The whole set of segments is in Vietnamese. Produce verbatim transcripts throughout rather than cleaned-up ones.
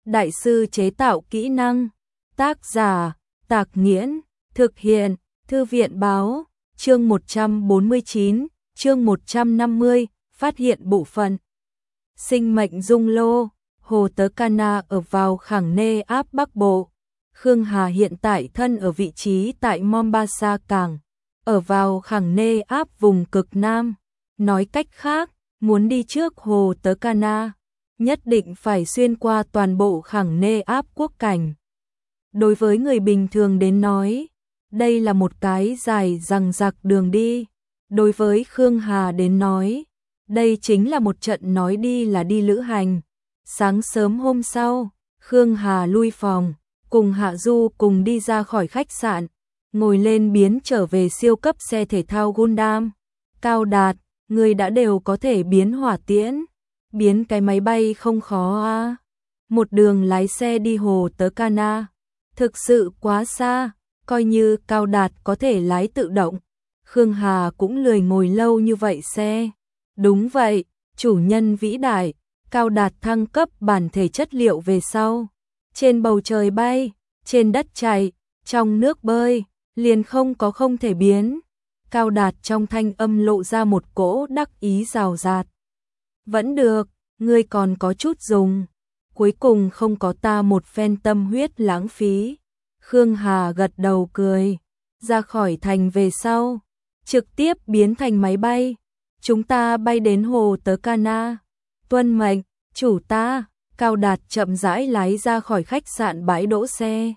đại sư chế tạo kỹ năng. Tác giả, Tạc Nghiễn, thực hiện, Thư viện báo, chương một trăm bốn mươi chín, chương một trăm năm mươi, phát hiện bộ phận. Sinh mệnh dung lô, Hồ Tớ Cana ở vào khẳng nê áp Bắc Bộ. Khương Hà hiện tại thân ở vị trí tại Mombasa cảng, ở vào khẳng nê áp vùng cực Nam. Nói cách khác, muốn đi trước Hồ Tớ Cana, nhất định phải xuyên qua toàn bộ khẳng nê áp quốc cảnh. Đối với người bình thường đến nói, đây là một cái dài dằng dặc đường đi. Đối với Khương Hà đến nói, đây chính là một trận nói đi là đi lữ hành. Sáng sớm hôm sau, Khương Hà lui phòng, cùng Hạ Du cùng đi ra khỏi khách sạn, ngồi lên biến trở về siêu cấp xe thể thao Gundam. Cao Đạt, người đã đều có thể biến hỏa tiễn, biến cái máy bay không khó à. Một đường lái xe đi Hồ Tớ Cana, thực sự quá xa, coi như Cao Đạt có thể lái tự động, Khương Hà cũng lười ngồi lâu như vậy xe. Đúng vậy, chủ nhân vĩ đại, Cao Đạt thăng cấp bản thể chất liệu về sau. Trên bầu trời bay, trên đất chạy, trong nước bơi, liền không có không thể biến. Cao Đạt trong thanh âm lộ ra một cỗ đắc ý rào rạt. Vẫn được, ngươi còn có chút dùng. Cuối cùng không có ta một phen tâm huyết lãng phí. Khương Hà gật đầu cười. Ra khỏi thành về sau, trực tiếp biến thành máy bay. Chúng ta bay đến Hồ Tớ Cana. Tuân mệnh, chủ ta. Cao Đạt chậm rãi lái ra khỏi khách sạn bãi đỗ xe.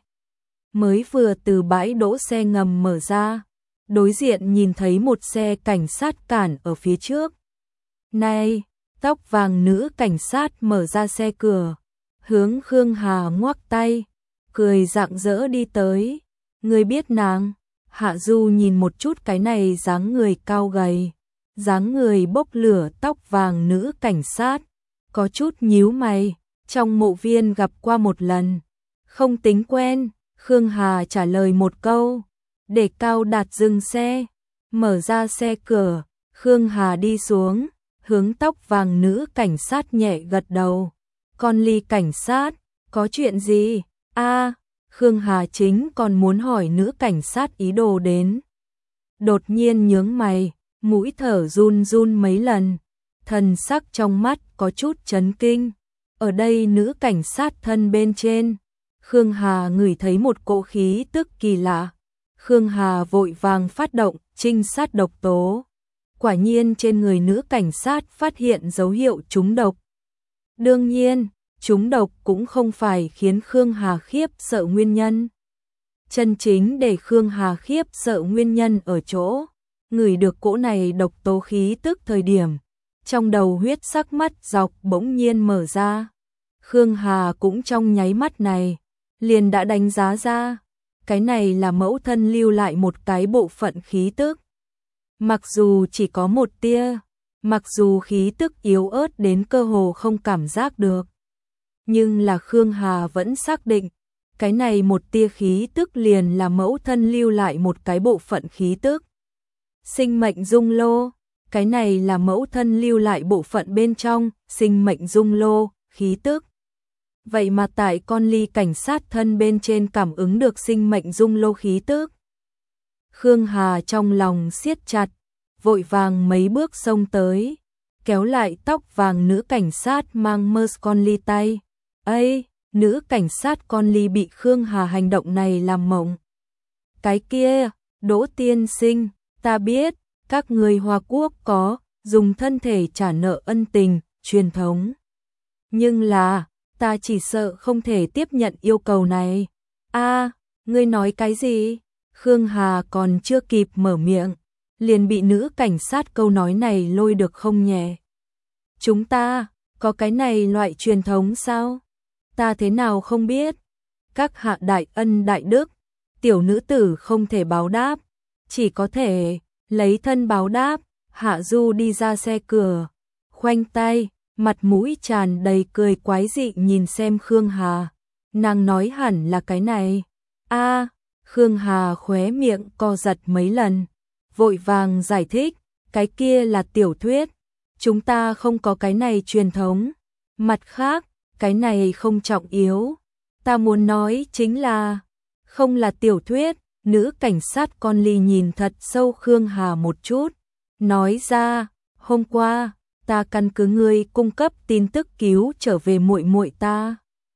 Mới vừa từ bãi đỗ xe ngầm mở ra, đối diện nhìn thấy một xe cảnh sát cản ở phía trước. Này, tóc vàng nữ cảnh sát mở ra xe cửa, hướng Khương Hà ngoắc tay, cười rạng rỡ đi tới. Người biết nàng? Hạ Du nhìn một chút cái này dáng người cao gầy, dáng người bốc lửa tóc vàng nữ cảnh sát, có chút nhíu mày. Trong mộ viên gặp qua một lần, không tính quen. Khương Hà trả lời một câu, để Cao Đạt dừng xe, mở ra xe cửa. Khương Hà đi xuống, hướng tóc vàng nữ cảnh sát nhẹ gật đầu. Con Ly cảnh sát, có chuyện gì? A, à, Khương Hà chính còn muốn hỏi nữ cảnh sát ý đồ đến. Đột nhiên nhướng mày, mũi thở run run mấy lần, thần sắc trong mắt có chút chấn kinh. Ở đây nữ cảnh sát thân bên trên, Khương Hà ngửi thấy một cỗ khí tức kỳ lạ. Khương Hà vội vàng phát động trinh sát độc tố. Quả nhiên trên người nữ cảnh sát phát hiện dấu hiệu trúng độc. Đương nhiên, trúng độc cũng không phải khiến Khương Hà khiếp sợ nguyên nhân. Chân chính để Khương Hà khiếp sợ nguyên nhân ở chỗ, ngửi được cỗ này độc tố khí tức thời điểm, trong đầu huyết sắc mắt dọc bỗng nhiên mở ra. Khương Hà cũng trong nháy mắt này, liền đã đánh giá ra, cái này là mẫu thân lưu lại một cái bộ phận khí tức. Mặc dù chỉ có một tia, mặc dù khí tức yếu ớt đến cơ hồ không cảm giác được, nhưng là Khương Hà vẫn xác định, cái này một tia khí tức liền là mẫu thân lưu lại một cái bộ phận khí tức. Sinh mệnh dung lô, cái này là mẫu thân lưu lại bộ phận bên trong sinh mệnh dung lô, khí tức. Vậy mà tại con Ly cảnh sát thân bên trên cảm ứng được sinh mệnh dung lô khí tức. Khương Hà trong lòng siết chặt, vội vàng mấy bước xông tới, kéo lại tóc vàng nữ cảnh sát mang mơ con Ly tay. Ây, nữ cảnh sát con Ly bị Khương Hà hành động này làm mộng. Cái kia, Đỗ tiên sinh, ta biết, các người Hoa Quốc có dùng thân thể trả nợ ân tình, truyền thống. Nhưng là, ta chỉ sợ không thể tiếp nhận yêu cầu này. A, à, ngươi nói cái gì? Khương Hà còn chưa kịp mở miệng, liền bị nữ cảnh sát câu nói này lôi được không nhẹ. Chúng ta, có cái này loại truyền thống sao? Ta thế nào không biết? Các hạ đại ân đại đức, tiểu nữ tử không thể báo đáp, chỉ có thể lấy thân báo đáp. Hạ Du đi ra xe cửa, khoanh tay, mặt mũi tràn đầy cười quái dị nhìn xem Khương Hà. Nàng nói hẳn là cái này. A, à, Khương Hà khóe miệng co giật mấy lần, vội vàng giải thích, cái kia là tiểu thuyết, chúng ta không có cái này truyền thống. Mặt khác, cái này không trọng yếu. Ta muốn nói chính là, không là tiểu thuyết. Nữ cảnh sát con ly nhìn thật sâu Khương Hà một chút, nói ra, hôm qua, ta căn cứ ngươi cung cấp tin tức cứu trở về muội muội ta.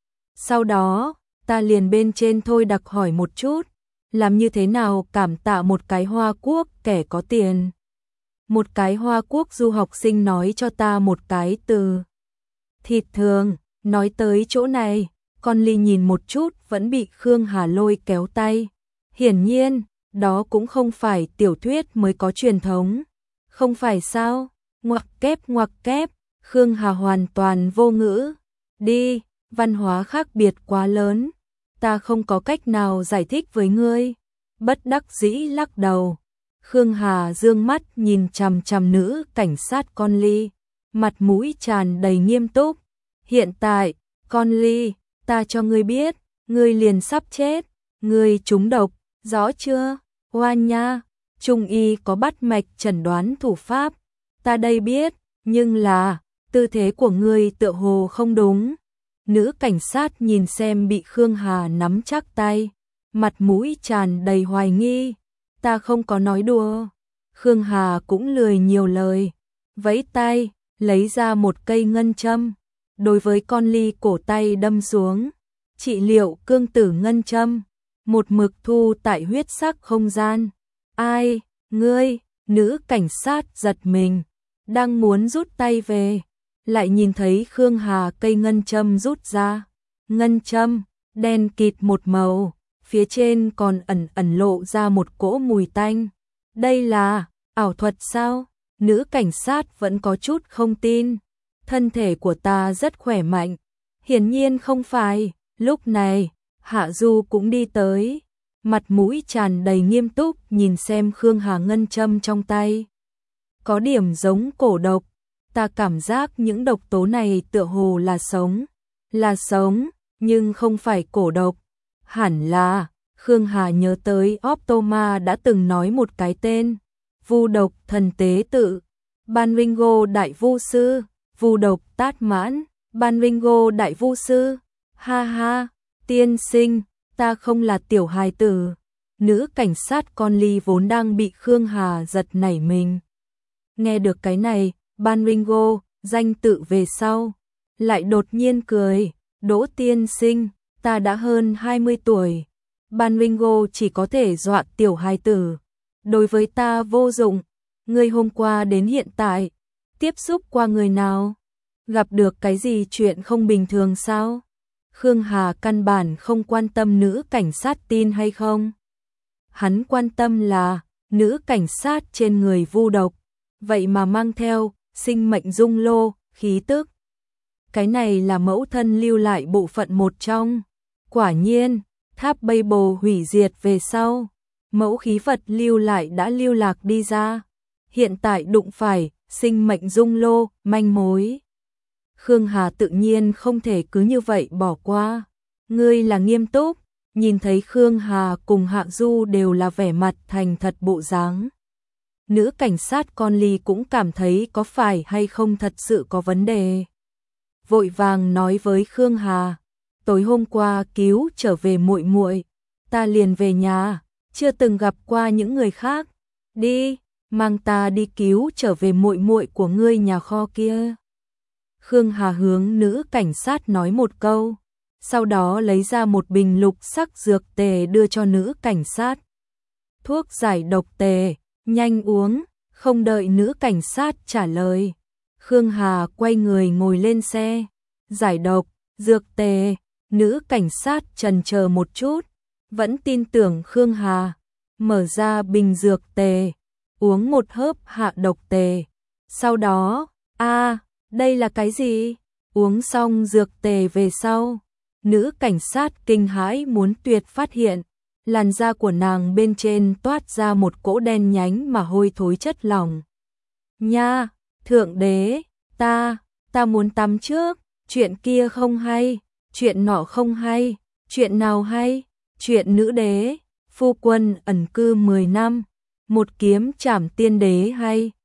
Sau đó, ta liền bên trên thôi đặc hỏi một chút, làm như thế nào cảm tạ một cái Hoa Quốc kẻ có tiền. Một cái Hoa Quốc du học sinh nói cho ta một cái từ. Thịt thường, nói tới chỗ này, con ly nhìn một chút vẫn bị Khương Hà lôi kéo tay. Hiển nhiên, đó cũng không phải tiểu thuyết mới có truyền thống. Không phải sao? Ngoặc kép ngoặc kép, Khương Hà hoàn toàn vô ngữ. Đi, văn hóa khác biệt quá lớn. Ta không có cách nào giải thích với ngươi. Bất đắc dĩ lắc đầu. Khương Hà dương mắt nhìn chằm chằm nữ cảnh sát con ly. Mặt mũi tràn đầy nghiêm túc. Hiện tại, con ly, ta cho ngươi biết, ngươi liền sắp chết. Ngươi trúng độc, rõ chưa? Oan nha, trung y có bắt mạch chẩn đoán thủ pháp. Ta đây biết, nhưng là, tư thế của ngươi tựa hồ không đúng. Nữ cảnh sát nhìn xem bị Khương Hà nắm chắc tay, mặt mũi tràn đầy hoài nghi. Ta không có nói đùa. Khương Hà cũng lười nhiều lời, vẫy tay, lấy ra một cây ngân châm, đối với con ly cổ tay đâm xuống. Trị liệu cương tử ngân châm, một mực thu tại huyết sắc không gian. Ai, ngươi, nữ cảnh sát giật mình, đang muốn rút tay về, lại nhìn thấy Khương Hà cây ngân châm rút ra. Ngân châm, đen kịt một màu, phía trên còn ẩn ẩn lộ ra một cỗ mùi tanh. Đây là ảo thuật sao? Nữ cảnh sát vẫn có chút không tin. Thân thể của ta rất khỏe mạnh. Hiển nhiên không phải. Lúc này, Hạ Du cũng đi tới, mặt mũi tràn đầy nghiêm túc nhìn xem Khương Hà ngân châm trong tay. Có điểm giống cổ độc, ta cảm giác những độc tố này tựa hồ là sống, là sống, nhưng không phải cổ độc. Hẳn là, Khương Hà nhớ tới Optoma đã từng nói một cái tên, vu độc thần tế tự, Ban Ringo đại vu sư, vu độc tát mãn, Ban Ringo đại vu sư. Ha ha, tiên sinh, ta không là tiểu hài tử. Nữ cảnh sát con ly vốn đang bị Khương Hà giật nảy mình. Nghe được cái này, Ban Ringo, danh tự về sau, lại đột nhiên cười. Đỗ tiên sinh, ta đã hơn hai mươi tuổi. Ban Ringo chỉ có thể dọa tiểu hài tử. Đối với ta vô dụng. Ngươi hôm qua đến hiện tại, tiếp xúc qua người nào? Gặp được cái gì chuyện không bình thường sao? Khương Hà căn bản không quan tâm nữ cảnh sát tin hay không. Hắn quan tâm là nữ cảnh sát trên người vu độc, vậy mà mang theo sinh mệnh dung lô, khí tức. Cái này là mẫu thân lưu lại bộ phận một trong. Quả nhiên, tháp Babel hủy diệt về sau, mẫu khí vật lưu lại đã lưu lạc đi ra. Hiện tại đụng phải sinh mệnh dung lô, manh mối. Khương Hà tự nhiên không thể cứ như vậy bỏ qua. Ngươi là nghiêm túc, nhìn thấy Khương Hà cùng Hạ Du đều là vẻ mặt thành thật bộ dáng. Nữ cảnh sát con ly cũng cảm thấy có phải hay không thật sự có vấn đề. Vội vàng nói với Khương Hà, tối hôm qua cứu trở về muội muội, ta liền về nhà, chưa từng gặp qua những người khác. Đi, mang ta đi cứu trở về muội muội của ngươi nhà kho kia. Khương Hà hướng nữ cảnh sát nói một câu, sau đó lấy ra một bình lục sắc dược tề đưa cho nữ cảnh sát. Thuốc giải độc tề, nhanh uống. Không đợi nữ cảnh sát trả lời, Khương Hà quay người ngồi lên xe. Giải độc, dược tề. Nữ cảnh sát chần chờ một chút, vẫn tin tưởng Khương Hà, mở ra bình dược tề, uống một hớp hạ độc tề. Sau đó, a đây là cái gì? Uống xong dược tề về sau, nữ cảnh sát kinh hãi muốn tuyệt phát hiện, làn da của nàng bên trên toát ra một cỗ đen nhánh mà hôi thối chất lỏng. Nha, thượng đế, ta, ta muốn tắm trước, chuyện kia không hay, chuyện nọ không hay, chuyện nào hay, chuyện nữ đế, phu quân ẩn cư mười năm, một kiếm trảm tiên đế hay.